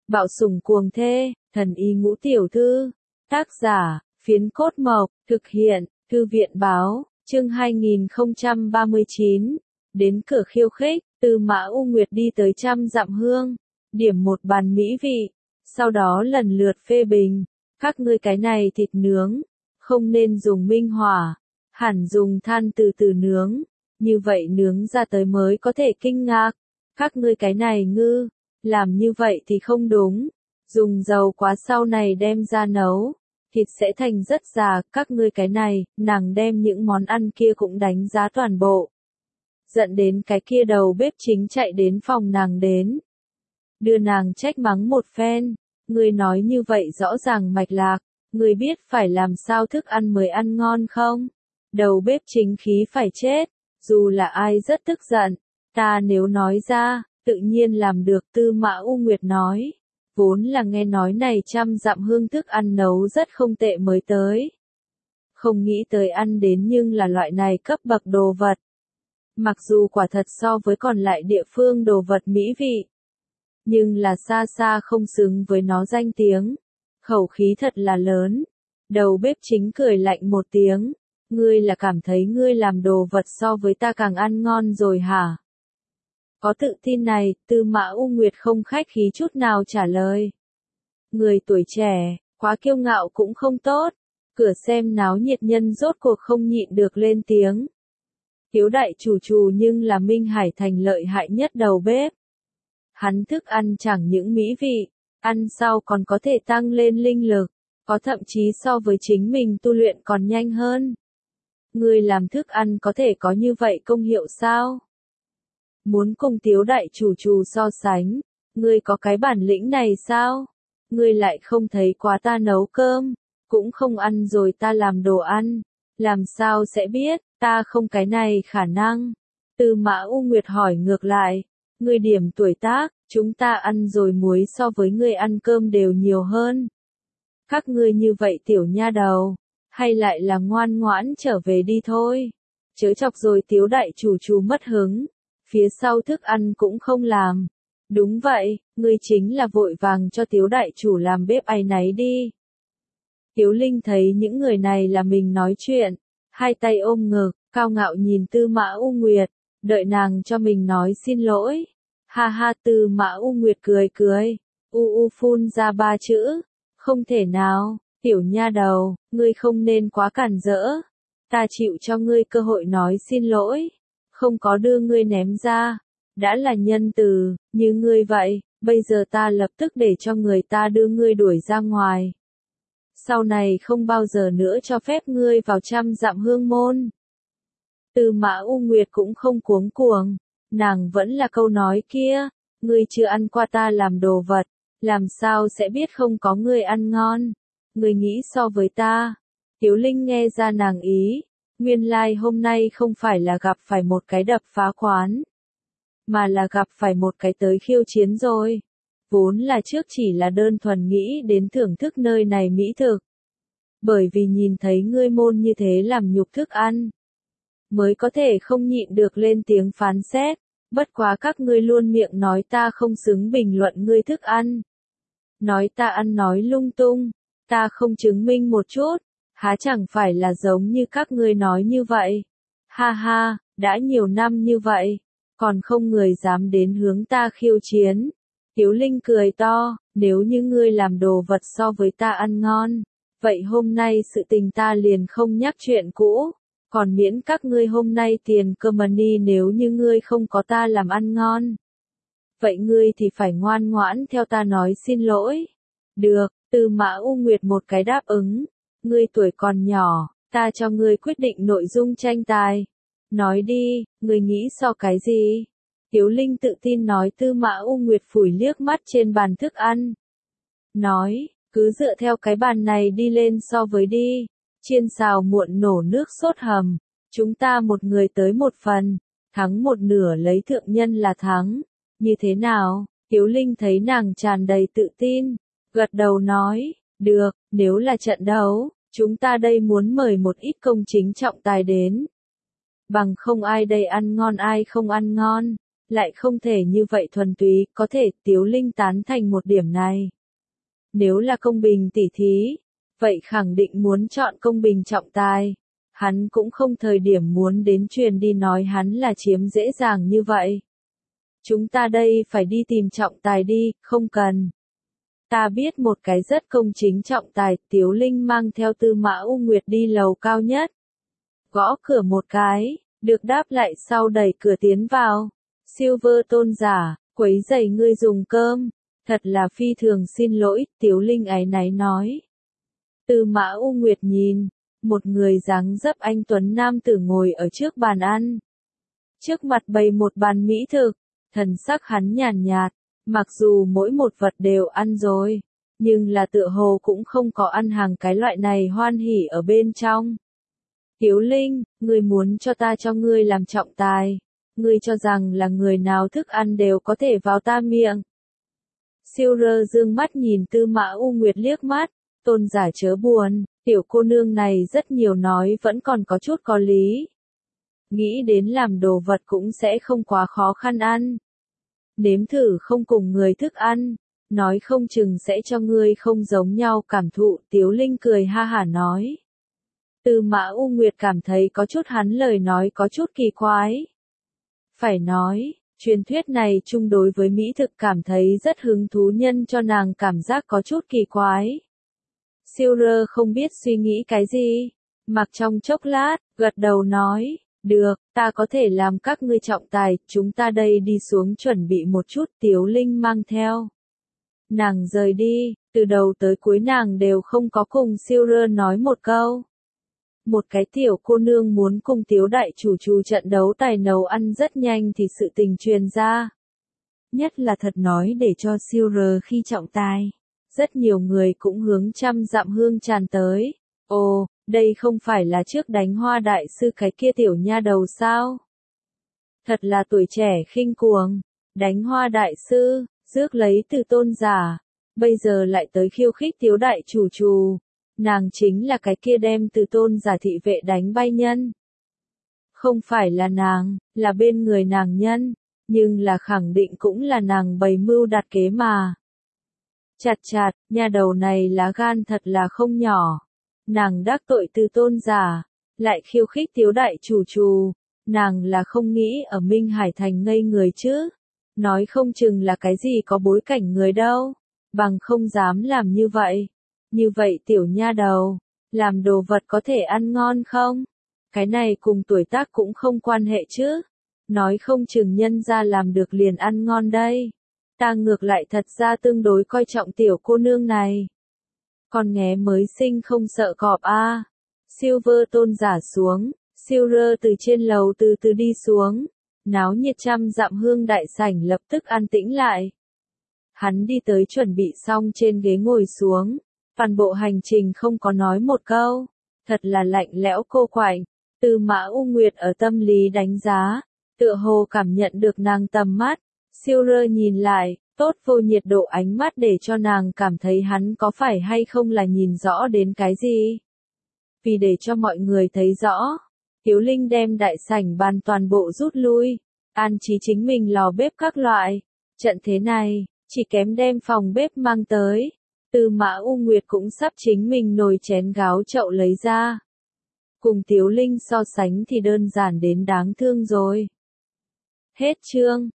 Bạo sủng cuồng thê, thần y ngũ tiểu thư. Tác giả, Phiến Cốt Mộc, thực hiện, Thư viện báo, chương 2039. Đến cửa khiêu khích, Tư Mã U Nguyệt đi tới Trăm Dặm Hương, điểm một bàn mỹ vị, sau đó lần lượt phê bình, các ngươi cái này thịt nướng, không nên dùng minh hỏa, hẳn dùng than từ từ nướng, như vậy nướng ra tới mới có thể kinh ngạc, các ngươi cái này ngư, làm như vậy thì không đúng, dùng dầu quá sau này đem ra nấu, thịt sẽ thành rất già, các ngươi cái này, nàng đem những món ăn kia cũng đánh giá toàn bộ. Dẫn đến cái kia đầu bếp chính chạy đến phòng nàng đến. Đưa nàng trách mắng một phen, ngươi nói như vậy rõ ràng mạch lạc, ngươi biết phải làm sao thức ăn mới ăn ngon không? Đầu bếp chính khí phải chết, dù là ai rất tức giận, ta nếu nói ra, tự nhiên làm được. Tư Mã U Nguyệt nói, vốn là nghe nói này Trăm Dặm Hương thức ăn nấu rất không tệ mới tới. Không nghĩ tới ăn đến nhưng là loại này cấp bậc đồ vật. Mặc dù quả thật so với còn lại địa phương đồ vật mỹ vị, nhưng là xa xa không xứng với nó danh tiếng. Khẩu khí thật là lớn. Đầu bếp chính cười lạnh một tiếng, ngươi là cảm thấy ngươi làm đồ vật so với ta càng ăn ngon rồi hả? Có tự tin này, Tư Mã U Nguyệt không khách khí chút nào trả lời. Người tuổi trẻ, quá kiêu ngạo cũng không tốt. Cửa xem náo nhiệt nhân rốt cuộc không nhịn được lên tiếng. Tiếu đại chủ nhưng là Minh Hải Thành lợi hại nhất đầu bếp. Hắn thức ăn chẳng những mỹ vị, ăn sau còn có thể tăng lên linh lực, có thậm chí so với chính mình tu luyện còn nhanh hơn. Ngươi làm thức ăn có thể có như vậy công hiệu sao? Muốn cùng Tiếu đại chủ so sánh, ngươi có cái bản lĩnh này sao? Ngươi lại không thấy quá ta nấu cơm, cũng không ăn rồi ta làm đồ ăn, làm sao sẽ biết, ta không cái này khả năng. Tư Mã U Nguyệt hỏi ngược lại, ngươi điểm tuổi tác, chúng ta ăn rồi muối so với ngươi ăn cơm đều nhiều hơn. Các ngươi như vậy tiểu nha đầu, hay lại là ngoan ngoãn trở về đi thôi. Chớ chọc rồi Tiếu đại chủ mất hứng, phía sau thức ăn cũng không làm. Đúng vậy, ngươi chính là vội vàng cho Tiếu đại chủ làm bếp áy náy đi. Tiếu Linh thấy những người này là mình nói chuyện, hai tay ôm ngực, cao ngạo nhìn Tư Mã U Nguyệt, đợi nàng cho mình nói xin lỗi. Ha ha, Tư Mã U Nguyệt cười, phun ra ba chữ, không thể nào, tiểu nha đầu, ngươi không nên quá cản rỡ, ta chịu cho ngươi cơ hội nói xin lỗi, không có đưa ngươi ném ra, đã là nhân từ, như ngươi vậy, bây giờ ta lập tức để cho người ta đưa ngươi đuổi ra ngoài. Sau này không bao giờ nữa cho phép ngươi vào Trăm Dặm Hương môn. Tư Mã U Nguyệt cũng không cuống cuồng, nàng vẫn là câu nói kia, ngươi chưa ăn qua ta làm đồ vật, làm sao sẽ biết không có ngươi ăn ngon, ngươi nghĩ so với ta. Tiếu Linh nghe ra nàng ý, nguyên lai hôm nay không phải là gặp phải một cái đập phá quán, mà là gặp phải một cái tới khiêu chiến rồi. Vốn là trước chỉ là đơn thuần nghĩ đến thưởng thức nơi này mỹ thực. Bởi vì nhìn thấy ngươi môn như thế làm nhục thức ăn, mới có thể không nhịn được lên tiếng phán xét, bất quá các ngươi luôn miệng nói ta không xứng bình luận ngươi thức ăn. Nói ta ăn nói lung tung, ta không chứng minh một chút, há chẳng phải là giống như các ngươi nói như vậy. Ha ha, đã nhiều năm như vậy, còn không người dám đến hướng ta khiêu chiến. Tiếu Linh cười to, nếu như ngươi làm đồ vật so với ta ăn ngon, vậy hôm nay sự tình ta liền không nhắc chuyện cũ, còn miễn các ngươi hôm nay tiền cơ money nếu như ngươi không có ta làm ăn ngon. Vậy ngươi thì phải ngoan ngoãn theo ta nói xin lỗi. Được, Tư Mã U Nguyệt một cái đáp ứng, ngươi tuổi còn nhỏ, ta cho ngươi quyết định nội dung tranh tài. Nói đi, ngươi nghĩ so cái gì? Tiếu Linh tự tin nói. Tư Mã U Nguyệt phủi liếc mắt trên bàn thức ăn. Nói, cứ dựa theo cái bàn này đi lên so với đi. Chiên xào muộn nổ nước sốt hầm. Chúng ta một người tới một phần. Thắng một nửa lấy thượng nhân là thắng. Như thế nào? Tiếu Linh thấy nàng tràn đầy tự tin. Gật đầu nói, được, nếu là trận đấu, chúng ta đây muốn mời một ít công chính trọng tài đến. Bằng không ai đây ăn ngon ai không ăn ngon. lại không thể như vậy thuần túy, có thể Tiếu Linh tán thành một điểm này. Nếu là công bình tỉ thí, vậy khẳng định muốn chọn công bình trọng tài. Hắn cũng không thời điểm muốn đến truyền đi nói hắn là chiếm dễ dàng như vậy. Chúng ta đây phải đi tìm trọng tài đi, không cần. Ta biết một cái rất công chính trọng tài, Tiếu Linh mang theo Tư Mã U Nguyệt đi lầu cao nhất. Gõ cửa một cái, được đáp lại sau đẩy cửa tiến vào. Silver tôn giả, quấy rầy ngươi dùng cơm. Thật là phi thường xin lỗi, Tiếu Linh áy náy nói. Tư Mã U Nguyệt nhìn, một người dáng dấp anh tuấn nam tử ngồi ở trước bàn ăn. Trước mặt bày một bàn mỹ thực, thần sắc hắn nhàn nhạt, mặc dù mỗi một vật đều ăn rồi, nhưng là tựa hồ cũng không có ăn hàng cái loại này hoan hỉ ở bên trong. Tiếu Linh, ngươi muốn cho ta cho ngươi làm trọng tài, ngươi cho rằng là người nào thức ăn đều có thể vào ta miệng. Silver dương mắt nhìn Tư Mã U Nguyệt liếc mắt, tôn giả chớ buồn, tiểu cô nương này rất nhiều nói vẫn còn có chút có lý. Nghĩ đến làm đồ vật cũng sẽ không quá khó khăn ăn. Nếm thử không cùng người thức ăn, nói không chừng sẽ cho ngươi không giống nhau cảm thụ, Tiếu Linh cười ha hả nói. Tư Mã U Nguyệt cảm thấy có chút hắn lời nói có chút kỳ quái. Phải nói, truyền thuyết này chung đối với mỹ thực cảm thấy rất hứng thú nhân cho nàng cảm giác có chút kỳ quái. Silver không biết suy nghĩ cái gì, mặc trong chốc lát, gật đầu nói, được, ta có thể làm các ngươi trọng tài, chúng ta đây đi xuống chuẩn bị một chút, Tiếu Linh mang theo. Nàng rời đi, từ đầu tới cuối nàng đều không có cùng Silver nói một câu. Một cái tiểu cô nương muốn cùng Tiếu đại chủ trận đấu tài nấu ăn rất nhanh thì sự tình truyền ra. Nhất là thật nói để cho Silver khi trọng tài. Rất nhiều người cũng hướng trăm dặm hương tràn tới. Ồ, đây không phải là trước đánh Hoa đại sư cái kia tiểu nha đầu sao? Thật là tuổi trẻ khinh cuồng, đánh Hoa đại sư, rước lấy từ tôn giả, bây giờ lại tới khiêu khích Tiếu đại chủ. Nàng chính là cái kia đem từ tôn giả thị vệ đánh bay nhân. Không phải là nàng, là bên người nàng nhân, nhưng là khẳng định cũng là nàng bày mưu đặt kế mà. Chặt, nha đầu này lá gan thật là không nhỏ. Nàng đắc tội từ tôn giả, lại khiêu khích Tiếu đại chủ, nàng là không nghĩ ở Minh Hải Thành ngây người chứ. Nói không chừng là cái gì có bối cảnh người đâu, bằng không dám làm như vậy. Như vậy tiểu nha đầu, làm đồ vật có thể ăn ngon không? Cái này cùng tuổi tác cũng không quan hệ chứ. Nói không chừng nhân ra làm được liền ăn ngon đây. Ta ngược lại thật ra tương đối coi trọng tiểu cô nương này. Con nghé mới sinh không sợ cọp a. Silver tôn giả xuống, Silver từ trên lầu từ từ đi xuống. Náo nhiệt trăm dặm hương đại sảnh lập tức an tĩnh lại. Hắn đi tới chuẩn bị xong trên ghế ngồi xuống. Toàn bộ hành trình không có nói một câu. Thật là lạnh lẽo cô quạnh. Tư Mã U Nguyệt ở tâm lý đánh giá. Tựa hồ cảm nhận được nàng tầm mắt. Silver nhìn lại, tốt vô nhiệt độ ánh mắt để cho nàng cảm thấy hắn có phải hay không là nhìn rõ đến cái gì. Vì để cho mọi người thấy rõ, Tiếu Linh đem đại sảnh bàn toàn bộ rút lui, an trí chính mình lò bếp các loại. Trận thế này, chỉ kém đem phòng bếp mang tới. Tư Mã U Nguyệt cũng sắp chính mình nồi chén gáo chậu lấy ra. Cùng Tiếu Linh so sánh thì đơn giản đến đáng thương rồi. Hết chương.